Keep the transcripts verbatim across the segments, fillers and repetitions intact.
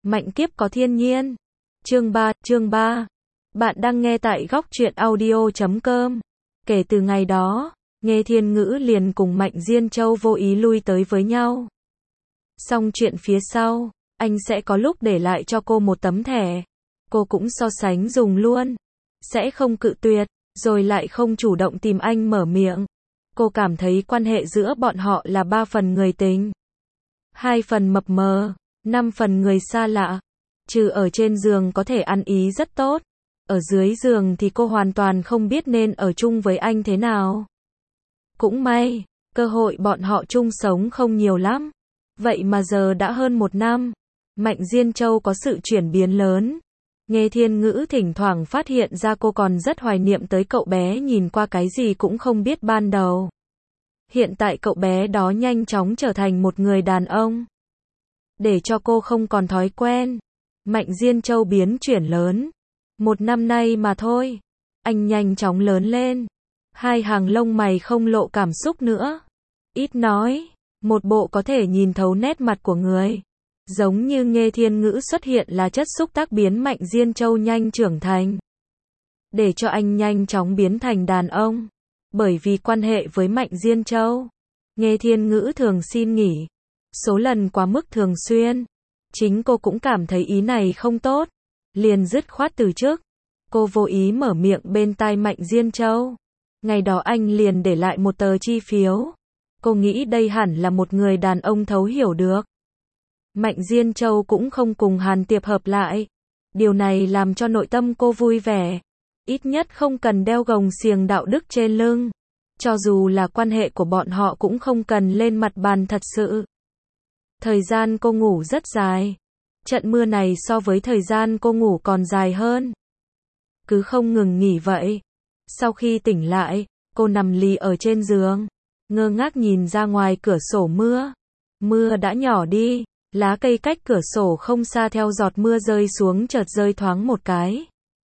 Mạnh kiếp có thiên nhiên. Chương ba, chương ba. Bạn đang nghe tại góc truyện audio chấm com. Kể từ ngày đó, Nghê Thiên Ngữ liền cùng Mạnh Diên Châu vô ý lui tới với nhau. Xong chuyện phía sau, anh sẽ có lúc để lại cho cô một tấm thẻ. Cô cũng so sánh dùng luôn. Sẽ không cự tuyệt, rồi lại không chủ động tìm anh mở miệng. Cô cảm thấy quan hệ giữa bọn họ là ba phần người tình, hai phần mập mờ, năm phần người xa lạ. Trừ ở trên giường có thể ăn ý rất tốt, ở dưới giường thì cô hoàn toàn không biết nên ở chung với anh thế nào. Cũng may, cơ hội bọn họ chung sống không nhiều lắm. Vậy mà giờ đã hơn một năm, Mạnh Diên Châu có sự chuyển biến lớn. Nghê Thiên Ngữ thỉnh thoảng phát hiện ra cô còn rất hoài niệm tới cậu bé nhìn qua cái gì cũng không biết ban đầu. Hiện tại cậu bé đó nhanh chóng trở thành một người đàn ông. Để cho cô không còn thói quen, Mạnh Diên Châu biến chuyển lớn. Một năm nay mà thôi, anh nhanh chóng lớn lên. Hai hàng lông mày không lộ cảm xúc nữa. Ít nói, một bộ có thể nhìn thấu nét mặt của người. Giống như Nghê Thiên Ngữ xuất hiện là chất xúc tác biến Mạnh Diên Châu nhanh trưởng thành. Để cho anh nhanh chóng biến thành đàn ông. Bởi vì quan hệ với Mạnh Diên Châu, Nghê Thiên Ngữ thường xin nghỉ. Số lần quá mức thường xuyên. Chính cô cũng cảm thấy ý này không tốt. Liền dứt khoát từ chức. Cô vô ý mở miệng bên tai Mạnh Diên Châu. Ngày đó anh liền để lại một tờ chi phiếu. Cô nghĩ đây hẳn là một người đàn ông thấu hiểu được. Mạnh Diên Châu cũng không cùng Hàn Tiệp hợp lại. Điều này làm cho nội tâm cô vui vẻ. Ít nhất không cần đeo gồng xiềng đạo đức trên lưng. Cho dù là quan hệ của bọn họ cũng không cần lên mặt bàn thật sự. Thời gian cô ngủ rất dài. Trận mưa này so với thời gian cô ngủ còn dài hơn. Cứ không ngừng nghỉ vậy. Sau khi tỉnh lại, cô nằm lì ở trên giường, ngơ ngác nhìn ra ngoài cửa sổ mưa. Mưa đã nhỏ đi, lá cây cách cửa sổ không xa theo giọt mưa rơi xuống chợt rơi thoáng một cái.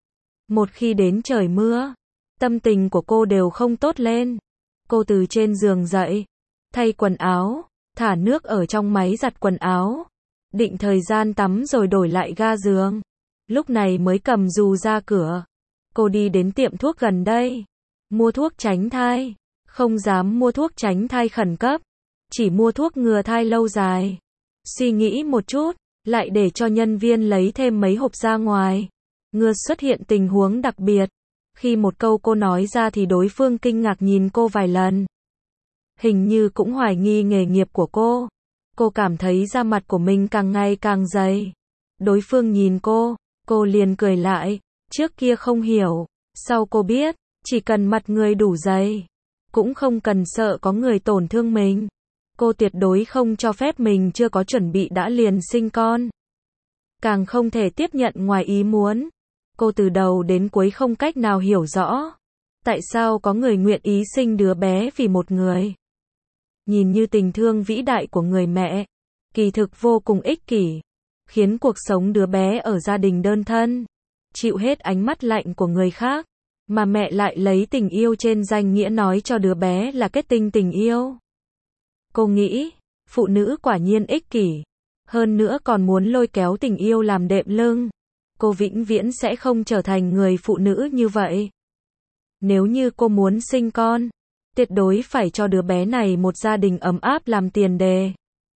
Một khi đến trời mưa, tâm tình của cô đều không tốt lên. Cô từ trên giường dậy, thay quần áo, thả nước ở trong máy giặt quần áo, định thời gian tắm rồi đổi lại ga giường. Lúc này mới cầm dù ra cửa. Cô đi đến tiệm thuốc gần đây, mua thuốc tránh thai. Không dám mua thuốc tránh thai khẩn cấp, chỉ mua thuốc ngừa thai lâu dài. Suy nghĩ một chút, lại để cho nhân viên lấy thêm mấy hộp ra ngoài. Ngừa xuất hiện tình huống đặc biệt. Khi một câu cô nói ra thì đối phương kinh ngạc nhìn cô vài lần. Hình như cũng hoài nghi nghề nghiệp của cô. Cô cảm thấy da mặt của mình càng ngày càng dày. Đối phương nhìn cô, cô liền cười lại. Trước kia không hiểu, sau cô biết, chỉ cần mặt người đủ dày, cũng không cần sợ có người tổn thương mình. Cô tuyệt đối không cho phép mình chưa có chuẩn bị đã liền sinh con. Càng không thể tiếp nhận ngoài ý muốn. Cô từ đầu đến cuối không cách nào hiểu rõ. Tại sao có người nguyện ý sinh đứa bé vì một người. Nhìn như tình thương vĩ đại của người mẹ, kỳ thực vô cùng ích kỷ. Khiến cuộc sống đứa bé ở gia đình đơn thân, chịu hết ánh mắt lạnh của người khác. Mà mẹ lại lấy tình yêu trên danh nghĩa nói cho đứa bé là kết tinh tình yêu. Cô nghĩ, phụ nữ quả nhiên ích kỷ. Hơn nữa còn muốn lôi kéo tình yêu làm đệm lưng. Cô vĩnh viễn sẽ không trở thành người phụ nữ như vậy. Nếu như cô muốn sinh con, tuyệt đối phải cho đứa bé này một gia đình ấm áp làm tiền đề.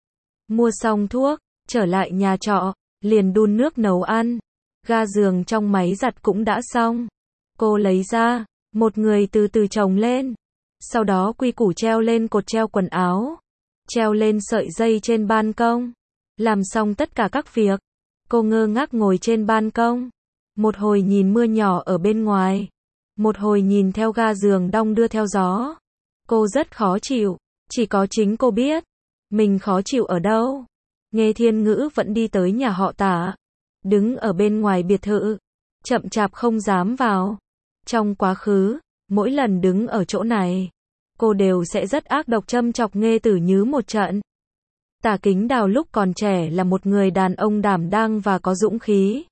Mua xong thuốc, trở lại nhà trọ, liền đun nước nấu ăn. Ga giường trong máy giặt cũng đã xong. Cô lấy ra, một người từ từ chồng lên. Sau đó quy củ treo lên cột treo quần áo. Treo lên sợi dây trên ban công. Làm xong tất cả các việc. Cô ngơ ngác ngồi trên ban công. Một hồi nhìn mưa nhỏ ở bên ngoài. Một hồi nhìn theo ga giường đong đưa theo gió. Cô rất khó chịu. Chỉ có chính cô biết. Mình khó chịu ở đâu. Nghê Thiên Ngữ vẫn đi tới nhà họ Tả. Đứng ở bên ngoài biệt thự. Chậm chạp không dám vào. Trong quá khứ, mỗi lần đứng ở chỗ này, cô đều sẽ rất ác độc châm chọc Nghê Tử Nhứ một trận. Tả Kính Đào lúc còn trẻ là một người đàn ông đảm đang và có dũng khí.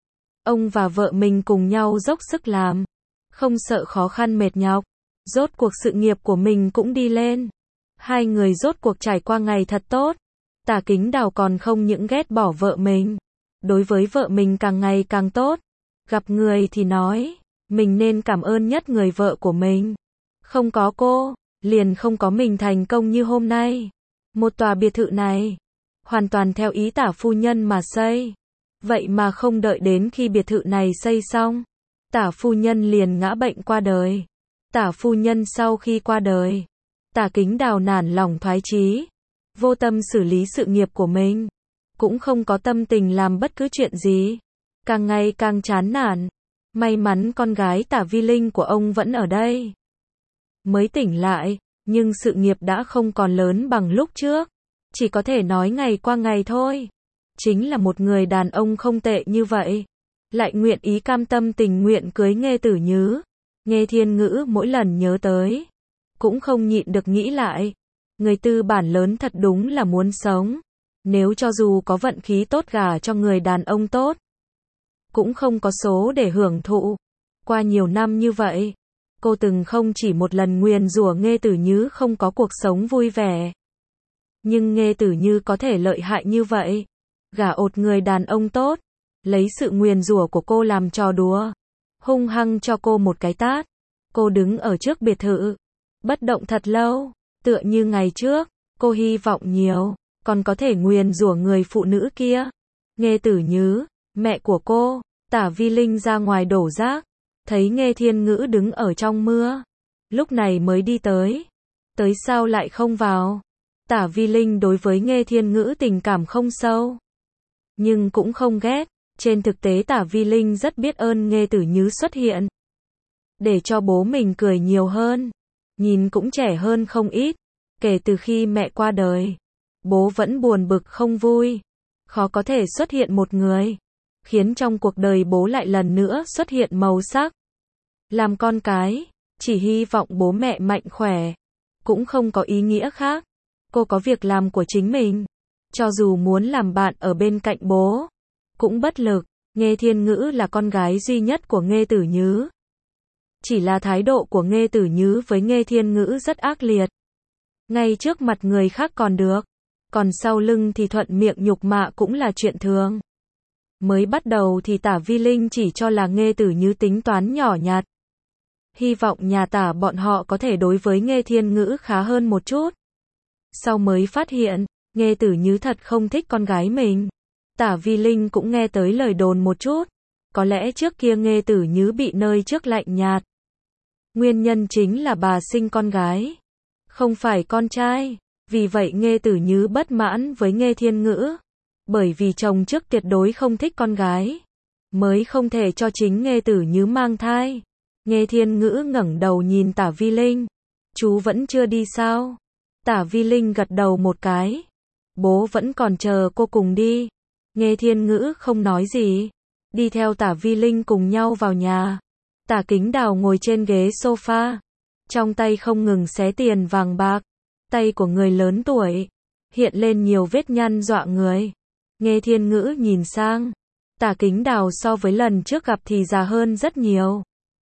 Ông và vợ mình cùng nhau dốc sức làm, không sợ khó khăn mệt nhọc. Rốt cuộc sự nghiệp của mình cũng đi lên. Hai người rốt cuộc trải qua ngày thật tốt. Tả Kính Đào còn không những ghét bỏ vợ mình, đối với vợ mình càng ngày càng tốt. Gặp người thì nói, mình nên cảm ơn nhất người vợ của mình. Không có cô, liền không có mình thành công như hôm nay. Một tòa biệt thự này, hoàn toàn theo ý Tả phu nhân mà xây. Vậy mà không đợi đến khi biệt thự này xây xong, Tả phu nhân liền ngã bệnh qua đời. Tả phu nhân sau khi qua đời, Tả Kính Đào nản lòng thoái chí, vô tâm xử lý sự nghiệp của mình, cũng không có tâm tình làm bất cứ chuyện gì, càng ngày càng chán nản. May mắn con gái Tả Vi Linh của ông vẫn ở đây. Mới tỉnh lại, nhưng sự nghiệp đã không còn lớn bằng lúc trước, chỉ có thể nói ngày qua ngày thôi. Chính là một người đàn ông không tệ như vậy, lại nguyện ý cam tâm tình nguyện cưới Nghê Tử Nhứ. Nghê Thiên Ngữ mỗi lần nhớ tới, cũng không nhịn được nghĩ lại, người tư bản lớn thật đúng là muốn sống. Nếu cho dù có vận khí tốt gả cho người đàn ông tốt, cũng không có số để hưởng thụ. Qua nhiều năm như vậy, cô từng không chỉ một lần nguyền rủa Nghê Tử Nhứ không có cuộc sống vui vẻ. Nhưng Nghê Tử Nhứ có thể lợi hại như vậy, gả ột người đàn ông tốt, lấy sự nguyền rủa của cô làm trò đùa, hung hăng cho cô một cái tát. Cô đứng ở trước biệt thự, bất động thật lâu, tựa như ngày trước, cô hy vọng nhiều, còn có thể nguyền rủa người phụ nữ kia. Nghê Tử Nhứ, mẹ của cô, Tả Vi Linh ra ngoài đổ rác, thấy Nghê Thiên Ngữ đứng ở trong mưa, lúc này mới đi tới. Tới sao lại không vào? Tả Vi Linh đối với Nghê Thiên Ngữ tình cảm không sâu, nhưng cũng không ghét. Trên thực tế Tả Vi Linh rất biết ơn Nghê Tử Nhứ xuất hiện, để cho bố mình cười nhiều hơn, nhìn cũng trẻ hơn không ít. Kể từ khi mẹ qua đời, bố vẫn buồn bực không vui, khó có thể xuất hiện một người, khiến trong cuộc đời bố lại lần nữa xuất hiện màu sắc. Làm con cái, chỉ hy vọng bố mẹ mạnh khỏe, cũng không có ý nghĩa khác. Cô có việc làm của chính mình, cho dù muốn làm bạn ở bên cạnh bố, cũng bất lực. Nghê Thiên Ngữ là con gái duy nhất của Nghê Tử Nhứ. Chỉ là thái độ của Nghê Tử Nhứ với Nghê Thiên Ngữ rất ác liệt. Ngay trước mặt người khác còn được, còn sau lưng thì thuận miệng nhục mạ cũng là chuyện thường. Mới bắt đầu thì Tả Vi Linh chỉ cho là Nghê Tử Nhứ tính toán nhỏ nhặt, hy vọng nhà Tả bọn họ có thể đối với Nghê Thiên Ngữ khá hơn một chút. Sau mới phát hiện, Nghê Tử Nhứ thật không thích con gái mình. Tả Vi Linh cũng nghe tới lời đồn một chút, có lẽ trước kia Nghê Tử Nhứ bị nơi trước lạnh nhạt. Nguyên nhân chính là bà sinh con gái, không phải con trai, vì vậy Nghê Tử Nhứ bất mãn với Nghê Thiên Ngữ. Bởi vì chồng trước tuyệt đối không thích con gái, mới không thể cho chính Nghê Tử Nhứ mang thai. Nghê Thiên Ngữ ngẩng đầu nhìn Tả Vi Linh, chú vẫn chưa đi sao? Tả Vi Linh gật đầu một cái, bố vẫn còn chờ cô cùng đi. Nghê Thiên Ngữ không nói gì, đi theo Tả Vi Linh cùng nhau vào nhà. Tả Kính Đào ngồi trên ghế sofa, trong tay không ngừng xé tiền vàng bạc. Tay của người lớn tuổi, hiện lên nhiều vết nhăn dọa người. Nghê Thiên Ngữ nhìn sang, Tả Kính Đào so với lần trước gặp thì già hơn rất nhiều.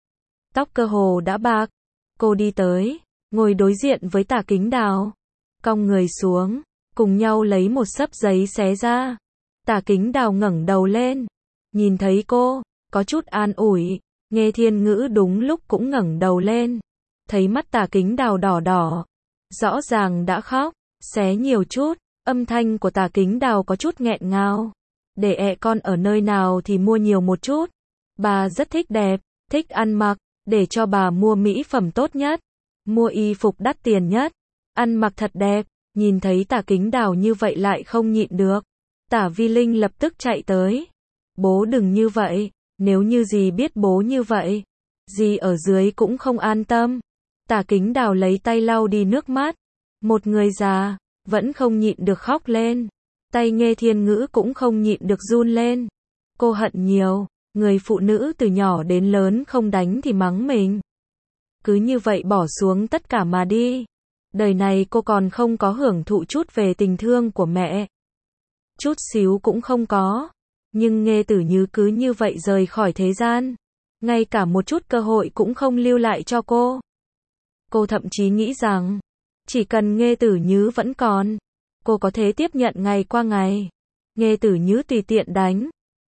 Tóc cơ hồ đã bạc. Cô đi tới, ngồi đối diện với Tả Kính Đào, cong người xuống, cùng nhau lấy một xấp giấy xé ra. Tả Kính Đào ngẩng đầu lên, nhìn thấy cô, có chút an ủi. Nghê Thiên Ngữ đúng lúc cũng ngẩng đầu lên, thấy mắt Tả Kính Đào đỏ đỏ, rõ ràng đã khóc. Xé nhiều chút, âm thanh của Tả Kính Đào có chút nghẹn ngào. Để ẹ con ở nơi nào thì mua nhiều một chút. Bà rất thích đẹp, thích ăn mặc, để cho bà mua mỹ phẩm tốt nhất, mua y phục đắt tiền nhất, ăn mặc thật đẹp. Nhìn thấy Tả Kính Đào như vậy lại không nhịn được. Tả Vi Linh lập tức chạy tới. Bố đừng như vậy, nếu như dì biết bố như vậy, dì ở dưới cũng không an tâm. Tả Kính Đào lấy tay lau đi nước mắt. Một người già, vẫn không nhịn được khóc lên. Tay Nghê Thiên Ngữ cũng không nhịn được run lên. Cô hận nhiều, người phụ nữ từ nhỏ đến lớn không đánh thì mắng mình. Cứ như vậy bỏ xuống tất cả mà đi. Đời này cô còn không có hưởng thụ chút về tình thương của mẹ. Chút xíu cũng không có. Nhưng Nghê Tử Nhứ cứ như vậy rời khỏi thế gian. Ngay cả một chút cơ hội cũng không lưu lại cho cô. Cô thậm chí nghĩ rằng, chỉ cần Nghê Tử Nhứ vẫn còn, cô có thể tiếp nhận ngày qua ngày. Nghê Tử Nhứ tùy tiện đánh,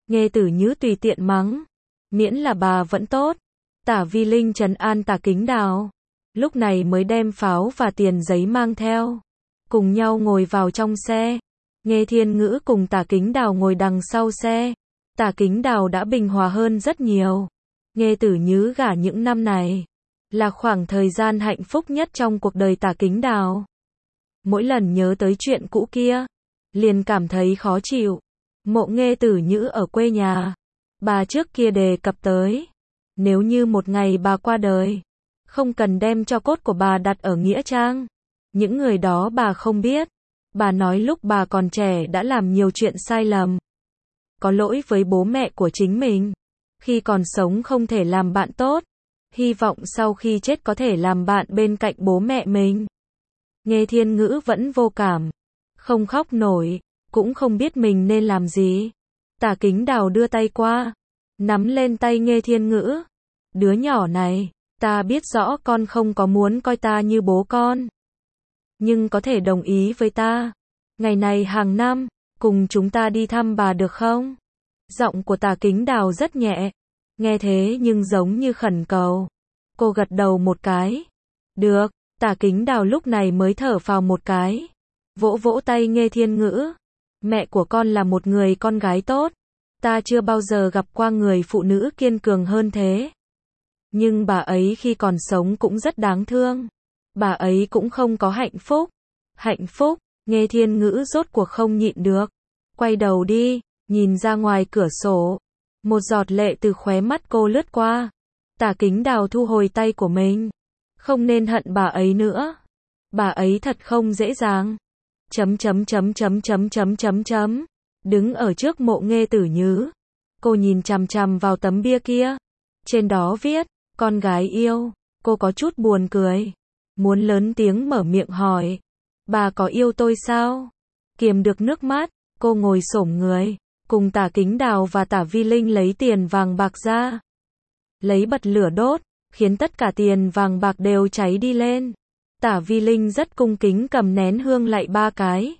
Nghe Tử Nhứ tùy tiện mắng, miễn là bà vẫn tốt. Tả Vi Linh trấn an Tả Kính Đào, lúc này mới đem pháo và tiền giấy mang theo, cùng nhau ngồi vào trong xe. Nghe Thiên Ngữ cùng Tả Kính Đào ngồi đằng sau xe. Tả Kính Đào đã bình hòa hơn rất nhiều. Nghe Tử Nhứ gả những năm này là khoảng thời gian hạnh phúc nhất trong cuộc đời Tả Kính Đào. Mỗi lần nhớ tới chuyện cũ kia, liền cảm thấy khó chịu. Mộ Nghe Tử Nhữ ở quê nhà, bà trước kia đề cập tới, nếu như một ngày bà qua đời, không cần đem tro cốt của bà đặt ở nghĩa trang. Những người đó bà không biết. Bà nói lúc bà còn trẻ đã làm nhiều chuyện sai lầm, có lỗi với bố mẹ của chính mình. Khi còn sống không thể làm bạn tốt, hy vọng sau khi chết có thể làm bạn bên cạnh bố mẹ mình. Nghe Thiên Ngữ vẫn vô cảm, không khóc nổi, cũng không biết mình nên làm gì. Tả Kính Đào đưa tay qua, nắm lên tay Nghe Thiên Ngữ. Đứa nhỏ này, ta biết rõ con không có muốn coi ta như bố con, nhưng có thể đồng ý với ta, ngày này hàng năm, cùng chúng ta đi thăm bà được không? Giọng của Tả Kính Đào rất nhẹ, nghe thế nhưng giống như khẩn cầu. Cô gật đầu một cái. Được. Tả Kính Đào lúc này mới thở phào một cái, vỗ vỗ tay Nghe Thiên Ngữ. Mẹ của con là một người con gái tốt, ta chưa bao giờ gặp qua người phụ nữ kiên cường hơn thế. Nhưng bà ấy khi còn sống cũng rất đáng thương. Bà ấy cũng không có hạnh phúc. Hạnh phúc? Nghe Thiên Ngữ rốt cuộc không nhịn được. Quay đầu đi, nhìn ra ngoài cửa sổ. Một giọt lệ từ khóe mắt cô lướt qua. Tả Kính Đào thu hồi tay của mình. Không nên hận bà ấy nữa. Bà ấy thật không dễ dàng. Chấm chấm chấm chấm chấm chấm chấm chấm. Đứng ở trước mộ Nghe Tử Nhứ, cô nhìn chằm chằm vào tấm bia kia. Trên đó viết, con gái yêu. Cô có chút buồn cười, muốn lớn tiếng mở miệng hỏi, bà có yêu tôi sao? Kiềm được nước mắt, cô ngồi xổm người, cùng Tả Kính Đào và Tả Vi Linh lấy tiền vàng bạc ra. Lấy bật lửa đốt, khiến tất cả tiền vàng bạc đều cháy đi lên. Tả Vi Linh rất cung kính cầm nén hương lạy ba cái.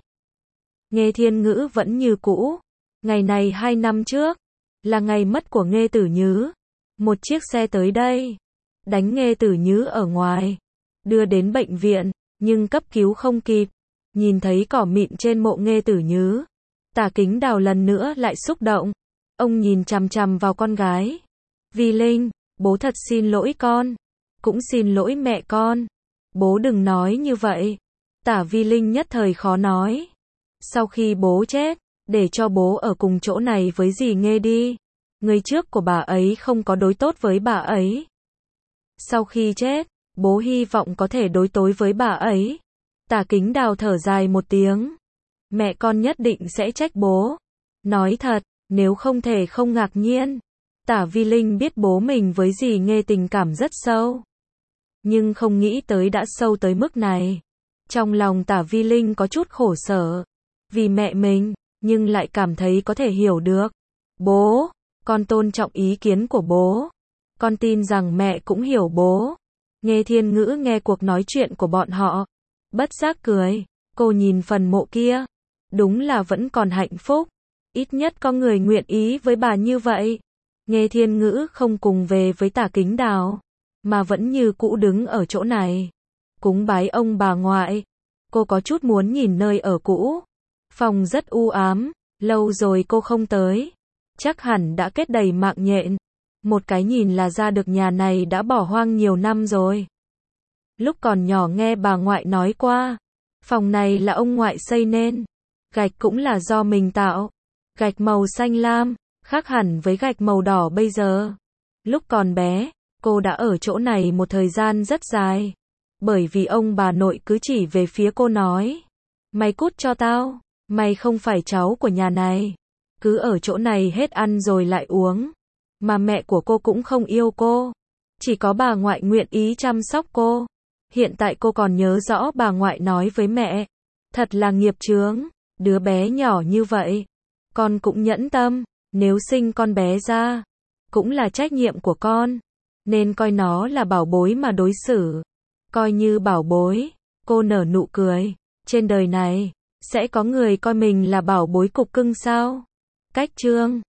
Nghe Thiên Ngữ vẫn như cũ. Ngày này hai năm trước, là ngày mất của Nghe Tử Nhứ. Một chiếc xe tới đây, đánh Nghe Tử Nhứ ở ngoài, đưa đến bệnh viện, nhưng cấp cứu không kịp. Nhìn thấy cỏ mịn trên mộ Nghe Tử Nhứ, Tả Kính Đào lần nữa lại xúc động. Ông nhìn chằm chằm vào con gái. Vi Linh, bố thật xin lỗi con, cũng xin lỗi mẹ con. Bố đừng nói như vậy. Tả Vi Linh nhất thời khó nói. Sau khi bố chết, để cho bố ở cùng chỗ này với dì Nghe đi. Người trước của bà ấy không có đối tốt với bà ấy. Sau khi chết, bố hy vọng có thể đối tối với bà ấy. Tả Kính Đào thở dài một tiếng. Mẹ con nhất định sẽ trách bố. Nói thật, nếu không thể không ngạc nhiên. Tả Vi Linh biết bố mình với dì Nghe tình cảm rất sâu, nhưng không nghĩ tới đã sâu tới mức này. Trong lòng Tả Vi Linh có chút khổ sở vì mẹ mình, nhưng lại cảm thấy có thể hiểu được. Bố, con tôn trọng ý kiến của bố. Con tin rằng mẹ cũng hiểu bố. Nghe Thiên Ngữ nghe cuộc nói chuyện của bọn họ, bất giác cười. Cô nhìn phần mộ kia, đúng là vẫn còn hạnh phúc. Ít nhất có người nguyện ý với bà như vậy. Nghe Thiên Ngữ không cùng về với Tả Kính Đào, mà vẫn như cũ đứng ở chỗ này, cúng bái ông bà ngoại. Cô có chút muốn nhìn nơi ở cũ. Phòng rất u ám, lâu rồi cô không tới. Chắc hẳn đã kết đầy mạng nhện. Một cái nhìn là ra được nhà này đã bỏ hoang nhiều năm rồi. Lúc còn nhỏ nghe bà ngoại nói qua, phòng này là ông ngoại xây nên. Gạch cũng là do mình tạo. Gạch màu xanh lam, khác hẳn với gạch màu đỏ bây giờ. Lúc còn bé, cô đã ở chỗ này một thời gian rất dài. Bởi vì ông bà nội cứ chỉ về phía cô nói, mày cút cho tao, mày không phải cháu của nhà này. Cứ ở chỗ này hết ăn rồi lại uống. Mà mẹ của cô cũng không yêu cô. Chỉ có bà ngoại nguyện ý chăm sóc cô. Hiện tại cô còn nhớ rõ bà ngoại nói với mẹ. Thật là nghiệp chướng, đứa bé nhỏ như vậy. Con cũng nhẫn tâm, nếu sinh con bé ra, cũng là trách nhiệm của con. Nên coi nó là bảo bối mà đối xử. Coi như bảo bối. Cô nở nụ cười. Trên đời này, sẽ có người coi mình là bảo bối cục cưng sao? Cách chương